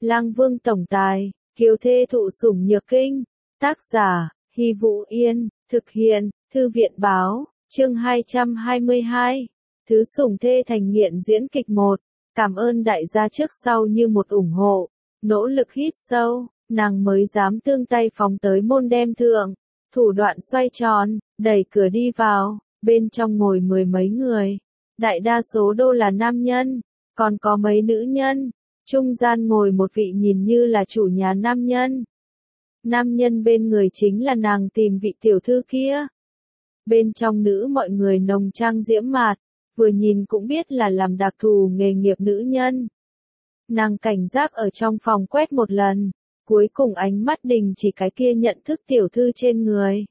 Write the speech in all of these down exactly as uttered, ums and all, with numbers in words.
Lang Vương tổng tài, kiều thê thụ sủng nhược kinh. Tác giả, Hy Vũ Yên, thực hiện, Thư viện báo, chương hai trăm hai mươi hai. Thứ sủng thê thành nghiện diễn kịch một. Cảm ơn đại gia trước sau như một ủng hộ. Nỗ lực hít sâu, nàng mới dám tương tay phóng tới môn đem thượng. Thủ đoạn xoay tròn, đẩy cửa đi vào, bên trong ngồi mười mấy người. Đại đa số đô là nam nhân, còn có mấy nữ nhân. Trung gian ngồi một vị nhìn như là chủ nhà nam nhân. Nam nhân bên người chính là nàng tìm vị tiểu thư kia. Bên trong nữ mọi người nồng trang diễm mạt, vừa nhìn cũng biết là làm đặc thù nghề nghiệp nữ nhân. Nàng cảnh giác ở trong phòng quét một lần, cuối cùng ánh mắt đình chỉ cái kia nhận thức tiểu thư trên người.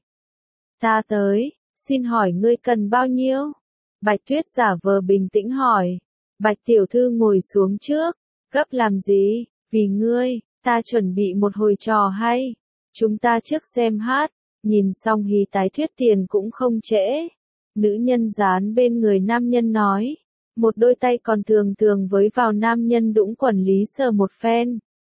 Ta tới, xin hỏi ngươi cần bao nhiêu? Bạch Tuyết giả vờ bình tĩnh hỏi. Bạch tiểu thư ngồi xuống trước, gấp làm gì? Vì ngươi, ta chuẩn bị một hồi trò hay. Chúng ta trước xem hát, nhìn xong hí tái thuyết tiền cũng không trễ. Nữ nhân dán bên người nam nhân nói, một đôi tay còn thường thường với vào nam nhân đũng quần lý sờ một phen.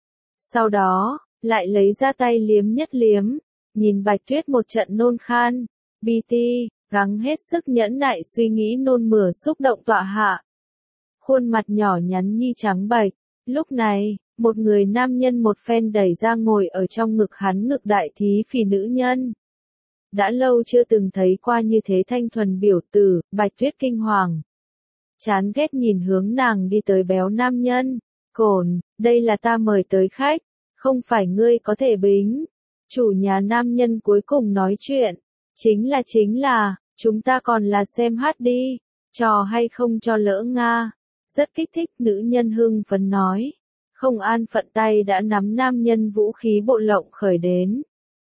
Sau đó, lại lấy ra tay liếm nhất liếm, nhìn Bạch Tuyết một trận nôn khan, bi ti, gắng hết sức nhẫn nại suy nghĩ nôn mửa xúc động tọa hạ. Khuôn mặt nhỏ nhắn nhi trắng bệch, lúc này, một người nam nhân một phen đẩy ra ngồi ở trong ngực hắn ngực đại thí phì nữ nhân. Đã lâu chưa từng thấy qua như thế thanh thuần biểu tử, Bạch Tuyết kinh hoàng. Chán ghét nhìn hướng nàng đi tới béo nam nhân, cồn, đây là ta mời tới khách, không phải ngươi có thể bính. Chủ nhà nam nhân cuối cùng nói chuyện, chính là chính là, chúng ta còn là xem hát đi, trò hay không cho lỡ nga. Rất kích thích nữ nhân hưng phấn nói. Không an phận tay đã nắm nam nhân vũ khí bộ lộng khởi đến.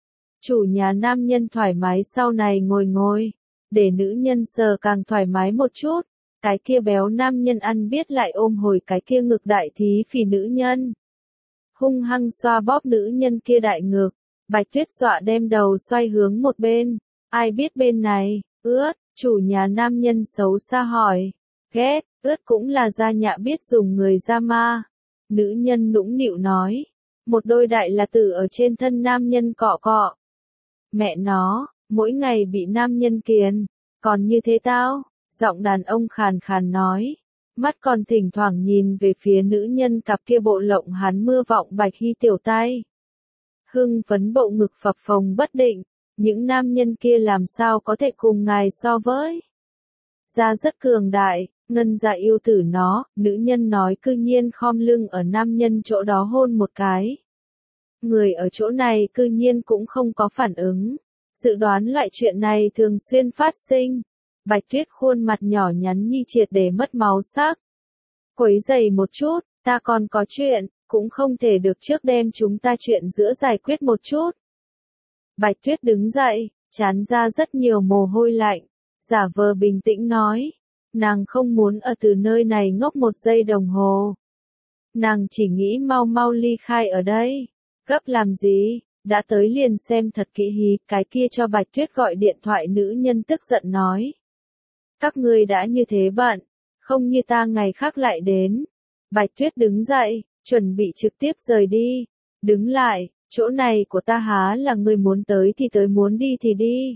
Chủ nhà nam nhân thoải mái sau này ngồi ngồi, để nữ nhân sờ càng thoải mái một chút. Cái kia béo nam nhân ăn biết lại ôm hồi cái kia ngực đại thí phì nữ nhân. Hung hăng xoa bóp nữ nhân kia đại ngực, Bạch Tuyết dọa đem đầu xoay hướng một bên. Ai biết bên này, ướt, chủ nhà nam nhân xấu xa hỏi. Ghét, ướt cũng là da nhạ biết dùng người da ma. Nữ nhân nũng nịu nói. Một đôi đại là tử ở trên thân nam nhân cọ cọ. Mẹ nó, mỗi ngày bị nam nhân kiền, còn như thế tao, giọng đàn ông khàn khàn nói. Mắt còn thỉnh thoảng nhìn về phía nữ nhân cặp kia bộ lộng hắn mưa vọng bạch hy tiểu tay. Hưng phấn bộ ngực phập phồng bất định, những nam nhân kia làm sao có thể cùng ngài so với. Da rất cường đại, ngân dạ yêu tử nó, nữ nhân nói cư nhiên khom lưng ở nam nhân chỗ đó hôn một cái. Người ở chỗ này cư nhiên cũng không có phản ứng. Dự đoán loại chuyện này thường xuyên phát sinh. Bạch Tuyết khuôn mặt nhỏ nhắn nhi triệt để mất máu sắc. Quấy giày một chút, ta còn có chuyện, cũng không thể được trước đem chúng ta chuyện giữa giải quyết một chút. Bạch Tuyết đứng dậy, trán ra rất nhiều mồ hôi lạnh, giả vờ bình tĩnh nói. Nàng không muốn ở từ nơi này ngốc một giây đồng hồ. Nàng chỉ nghĩ mau mau ly khai ở đây. Gấp làm gì, đã tới liền xem thật kỹ hí, cái kia cho Bạch Tuyết gọi điện thoại nữ nhân tức giận nói. Các ngươi đã như thế bận, không như ta ngày khác lại đến. Bạch Tuyết đứng dậy, chuẩn bị trực tiếp rời đi. Đứng lại, chỗ này của ta há là người muốn tới thì tới muốn đi thì đi.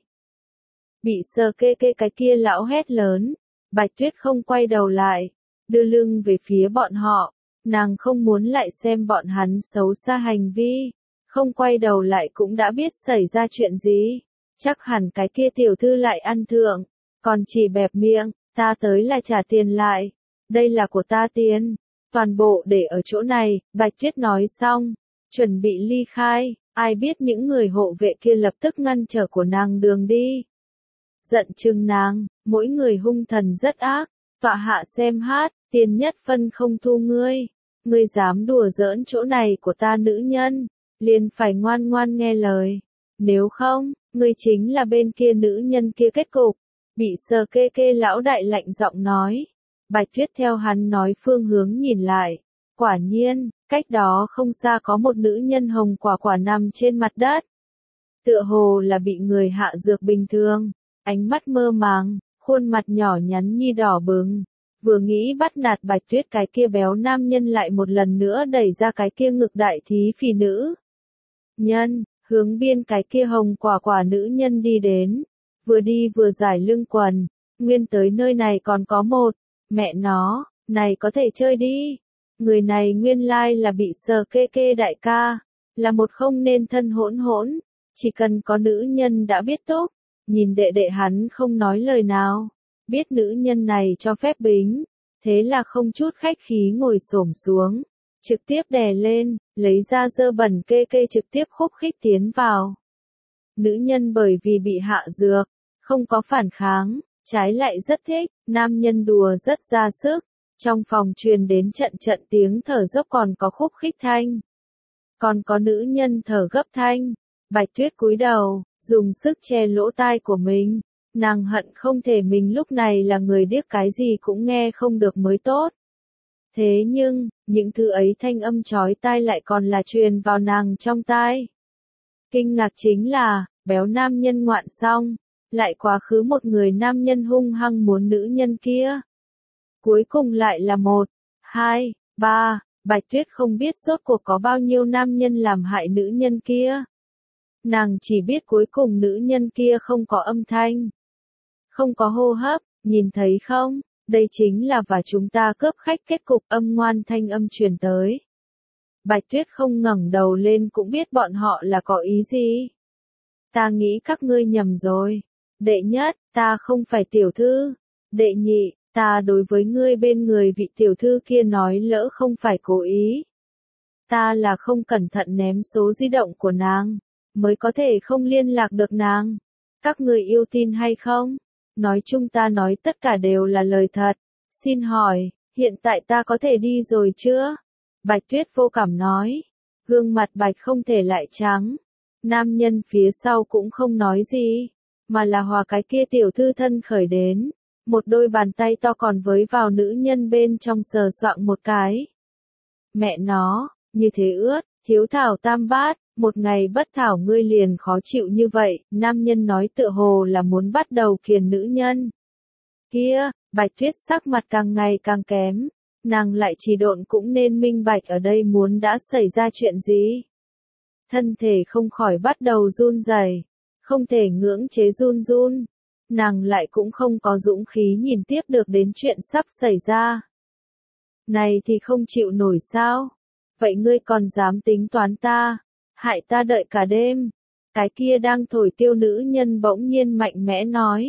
Bị sờ kê kê cái kia lão hét lớn. Bạch Tuyết không quay đầu lại, đưa lưng về phía bọn họ, nàng không muốn lại xem bọn hắn xấu xa hành vi, không quay đầu lại cũng đã biết xảy ra chuyện gì, chắc hẳn cái kia tiểu thư lại ăn thượng, còn chỉ bẹp miệng, ta tới là trả tiền lại, đây là của ta tiền, toàn bộ để ở chỗ này, Bạch Tuyết nói xong, chuẩn bị ly khai, ai biết những người hộ vệ kia lập tức ngăn trở của nàng đường đi. Giận chừng nàng, mỗi người hung thần rất ác, tọa hạ xem hát, tiền nhất phân không thu ngươi, ngươi dám đùa giỡn chỗ này của ta nữ nhân, liền phải ngoan ngoan nghe lời, nếu không, ngươi chính là bên kia nữ nhân kia kết cục, bị sờ kê kê lão đại lạnh giọng nói. Bạch Tuyết theo hắn nói phương hướng nhìn lại, quả nhiên, cách đó không xa có một nữ nhân hồng quả quả nằm trên mặt đất. Tựa hồ là bị người hạ dược bình thường. Ánh mắt mơ màng, khuôn mặt nhỏ nhắn nhi đỏ bừng, Vừa nghĩ bắt nạt Bạch Tuyết cái kia béo nam nhân lại một lần nữa đẩy ra cái kia ngực đại thí phì nữ nhân, hướng biên cái kia hồng quả quả nữ nhân đi đến, vừa đi vừa giải lưng quần, nguyên tới nơi này còn có một, mẹ nó, này có thể chơi đi. Người này nguyên lai là bị sờ kê kê đại ca, là một không nên thân hỗn hỗn, chỉ cần có nữ nhân đã biết túc, nhìn đệ đệ hắn không nói lời nào, biết nữ nhân này cho phép bính, thế là không chút khách khí ngồi xổm xuống, trực tiếp đè lên, lấy ra dơ bẩn kê kê trực tiếp khúc khích tiến vào. Nữ nhân bởi vì bị hạ dược, không có phản kháng, trái lại rất thích, nam nhân đùa rất ra sức, trong phòng truyền đến trận trận tiếng thở dốc còn có khúc khích thanh. Còn có nữ nhân thở gấp thanh, Bạch Tuyết cúi đầu, dùng sức che lỗ tai của mình, nàng hận không thể mình lúc này là người điếc cái gì cũng nghe không được mới tốt. Thế nhưng, những thứ ấy thanh âm chói tai lại còn là truyền vào nàng trong tai. Kinh ngạc chính là, béo nam nhân ngoạn xong, lại quá khứ một người nam nhân hung hăng muốn nữ nhân kia. Cuối cùng lại là một, hai, ba, Bạch Tuyết không biết rốt cuộc có bao nhiêu nam nhân làm hại nữ nhân kia. Nàng chỉ biết cuối cùng nữ nhân kia không có âm thanh, không có hô hấp, nhìn thấy không, đây chính là và chúng ta cướp khách kết cục âm ngoan thanh âm truyền tới. Bạch Tuyết không ngẩng đầu lên cũng biết bọn họ là có ý gì. Ta nghĩ các ngươi nhầm rồi. Đệ nhất, ta không phải tiểu thư. Đệ nhị, ta đối với ngươi bên người vị tiểu thư kia nói lỡ không phải cố ý. Ta là không cẩn thận ném số di động của nàng, mới có thể không liên lạc được nàng. Các ngươi yêu tin hay không? Nói chung ta nói tất cả đều là lời thật. Xin hỏi, hiện tại ta có thể đi rồi chưa? Bạch Tuyết vô cảm nói. Gương mặt Bạch không thể lại trắng. Nam nhân phía sau cũng không nói gì, mà là hòa cái kia tiểu thư thân khởi đến. Một đôi bàn tay to còn với vào nữ nhân bên trong sờ soạng một cái. Mẹ nó, như thế ướt, thiếu thảo tam bát, một ngày bất thảo ngươi liền khó chịu như vậy, nam nhân nói tựa hồ là muốn bắt đầu kiền nữ nhân. Kia, Bạch Tuyết sắc mặt càng ngày càng kém, nàng lại chỉ độn cũng nên minh bạch ở đây muốn đã xảy ra chuyện gì. Thân thể không khỏi bắt đầu run rẩy, không thể ngưỡng chế run run. Nàng lại cũng không có dũng khí nhìn tiếp được đến chuyện sắp xảy ra. Này thì không chịu nổi sao? Vậy ngươi còn dám tính toán ta, hại ta đợi cả đêm. Cái kia đang thổi tiêu nữ nhân bỗng nhiên mạnh mẽ nói.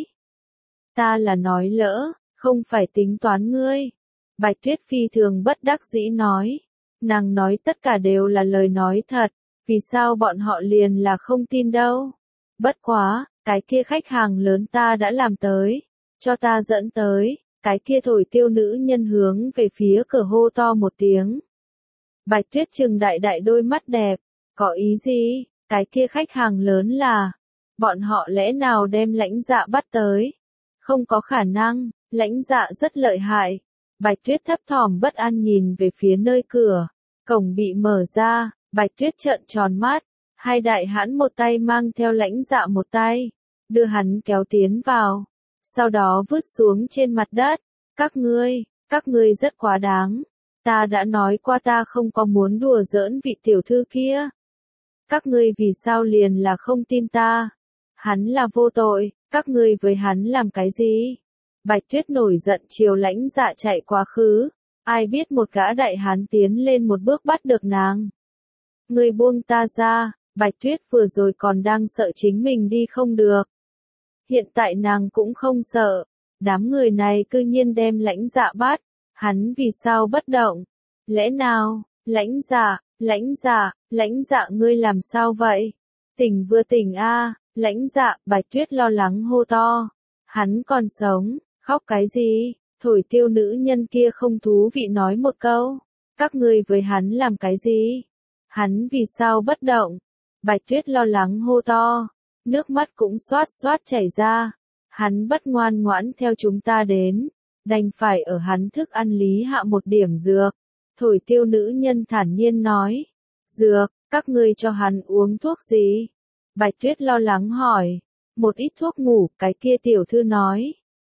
Ta là nói lỡ, không phải tính toán ngươi. Bạch Tuyết phi thường bất đắc dĩ nói. Nàng nói tất cả đều là lời nói thật, vì sao bọn họ liền là không tin đâu. Bất quá, cái kia khách hàng lớn ta đã làm tới, cho ta dẫn tới, cái kia thổi tiêu nữ nhân hướng về phía cửa hô to một tiếng. Bạch Tuyết trừng đại đại đôi mắt đẹp, có ý gì, cái kia khách hàng lớn là, bọn họ lẽ nào đem lãnh dạ bắt tới, không có khả năng, lãnh dạ rất lợi hại. Bạch Tuyết thấp thỏm bất an nhìn về phía nơi cửa, cổng bị mở ra, Bạch Tuyết trợn tròn mắt, hai đại hãn một tay mang theo lãnh dạ một tay, đưa hắn kéo tiến vào, sau đó vứt xuống trên mặt đất. Các ngươi, các ngươi rất quá đáng, ta đã nói qua ta không có muốn đùa giỡn vị tiểu thư kia. Các ngươi vì sao liền là không tin ta? Hắn là vô tội, các ngươi với hắn làm cái gì? Bạch Tuyết nổi giận chiều lãnh dạ chạy quá khứ, ai biết một gã đại hán tiến lên một bước bắt được nàng. Ngươi buông ta ra, Bạch Tuyết vừa rồi còn đang sợ chính mình đi không được. Hiện tại nàng cũng không sợ, đám người này cư nhiên đem lãnh dạ bắt, hắn vì sao bất động? Lẽ nào, lãnh dạ, lãnh dạ, lãnh dạ ngươi làm sao vậy? Tỉnh vừa tỉnh a, lãnh dạ, Bạch Tuyết lo lắng hô to. Hắn còn sống, khóc cái gì? Thổi tiêu nữ nhân kia không thú vị nói một câu. Các ngươi với hắn làm cái gì? Hắn vì sao bất động? Bạch Tuyết lo lắng hô to. Nước mắt cũng xoát xoát chảy ra. Hắn bất ngoan ngoãn theo chúng ta đến. Đành phải ở hắn thức ăn lý hạ một điểm dược. Thổi tiêu nữ nhân thản nhiên nói. Dược, các ngươi cho hắn uống thuốc gì? Bạch Tuyết lo lắng hỏi. Một ít thuốc ngủ, cái kia tiểu thư nói.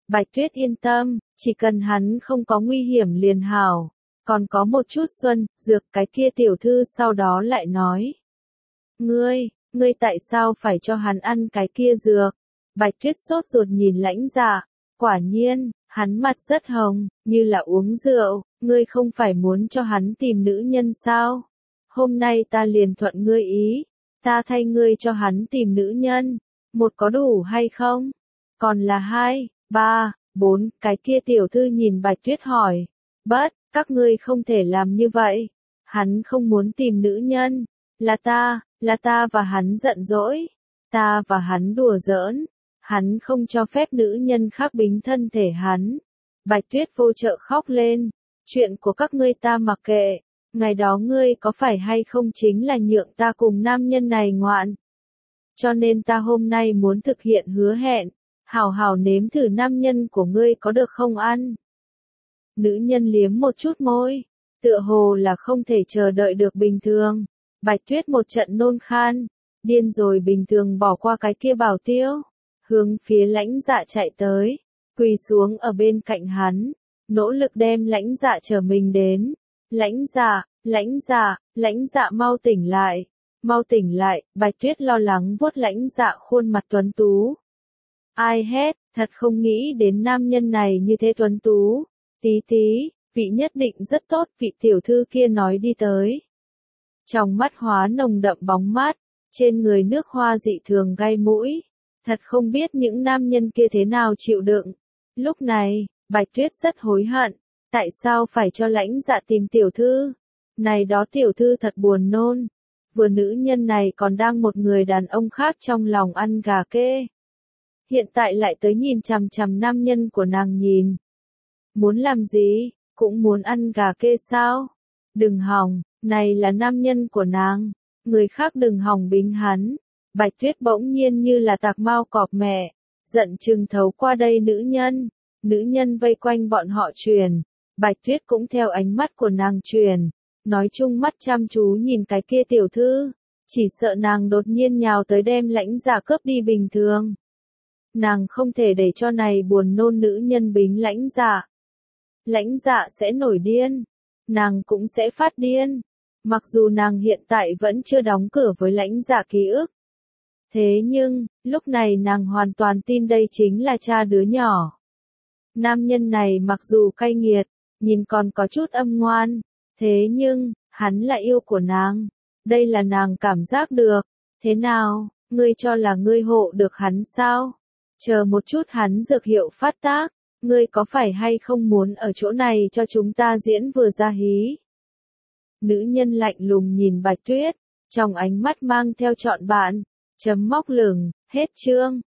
Bạch Tuyết yên tâm, chỉ cần hắn không có nguy hiểm liền hảo. Còn có một chút xuân, dược cái kia tiểu thư sau đó lại nói. Ngươi, ngươi tại sao phải cho hắn ăn cái kia dược? Bạch Tuyết sốt ruột nhìn Lãnh Dạ, quả nhiên, hắn mặt rất hồng, như là uống rượu, ngươi không phải muốn cho hắn tìm nữ nhân sao? Hôm nay ta liền thuận ngươi ý, ta thay ngươi cho hắn tìm nữ nhân, một có đủ hay không? Còn là hai, ba, bốn, cái kia tiểu thư nhìn Bạch Tuyết hỏi, bất, các ngươi không thể làm như vậy, hắn không muốn tìm nữ nhân, là ta, là ta và hắn giận dỗi, ta và hắn đùa giỡn, hắn không cho phép nữ nhân khác bính thân thể hắn. Bạch Tuyết vô trợ khóc lên, chuyện của các ngươi ta mặc kệ, ngày đó ngươi có phải hay không chính là nhượng ta cùng nam nhân này ngoạn. Cho nên ta hôm nay muốn thực hiện hứa hẹn, hảo hảo nếm thử nam nhân của ngươi có được không ăn. Nữ nhân liếm một chút môi, tựa hồ là không thể chờ đợi được bình thường. Bạch Tuyết một trận nôn khan, điên rồi bình thường bỏ qua cái kia bảo tiêu, hướng phía Lãnh Dạ chạy tới, quỳ xuống ở bên cạnh hắn, nỗ lực đem Lãnh Dạ trở mình đến. Lãnh Dạ, Lãnh Dạ, Lãnh Dạ mau tỉnh lại, mau tỉnh lại, Bạch Tuyết lo lắng vuốt Lãnh Dạ khuôn mặt tuấn tú. Ai hét, thật không nghĩ đến nam nhân này như thế tuấn tú. Tí tí, vị nhất định rất tốt, vị tiểu thư kia nói đi tới. Trong mắt hóa nồng đậm bóng mát, trên người nước hoa dị thường gai mũi. Thật không biết những nam nhân kia thế nào chịu đựng. Lúc này, Bạch Tuyết rất hối hận. Tại sao phải cho Lãnh Dạ tìm tiểu thư? Này đó tiểu thư thật buồn nôn. Vừa nữ nhân này còn đang một người đàn ông khác trong lòng ăn gà kê. Hiện tại lại tới nhìn chằm chằm nam nhân của nàng nhìn. Muốn làm gì, cũng muốn ăn gà kê sao? Đừng hòng, này là nam nhân của nàng, người khác đừng hòng bính hắn. Bạch Tuyết bỗng nhiên như là tạc mau cọp mẹ, giận chừng thấu qua đây nữ nhân. Nữ nhân vây quanh bọn họ truyền, Bạch Tuyết cũng theo ánh mắt của nàng truyền, nói chung mắt chăm chú nhìn cái kia tiểu thư, chỉ sợ nàng đột nhiên nhào tới đem Lãnh Dạ cướp đi bình thường. Nàng không thể để cho này buồn nôn nữ nhân bính Lãnh Dạ. Lãnh Dạ sẽ nổi điên, nàng cũng sẽ phát điên, mặc dù nàng hiện tại vẫn chưa đóng cửa với Lãnh Dạ ký ức. Thế nhưng, lúc này nàng hoàn toàn tin đây chính là cha đứa nhỏ. Nam nhân này mặc dù cay nghiệt, nhìn còn có chút âm ngoan, thế nhưng, hắn là yêu của nàng. Đây là nàng cảm giác được. Thế nào, ngươi cho là ngươi hộ được hắn sao? Chờ một chút hắn dược hiệu phát tác, ngươi có phải hay không muốn ở chỗ này cho chúng ta diễn vừa ra hí? Nữ nhân lạnh lùng nhìn Bạch Tuyết, trong ánh mắt mang theo trọn bạn, chấm móc lửng, hết chương.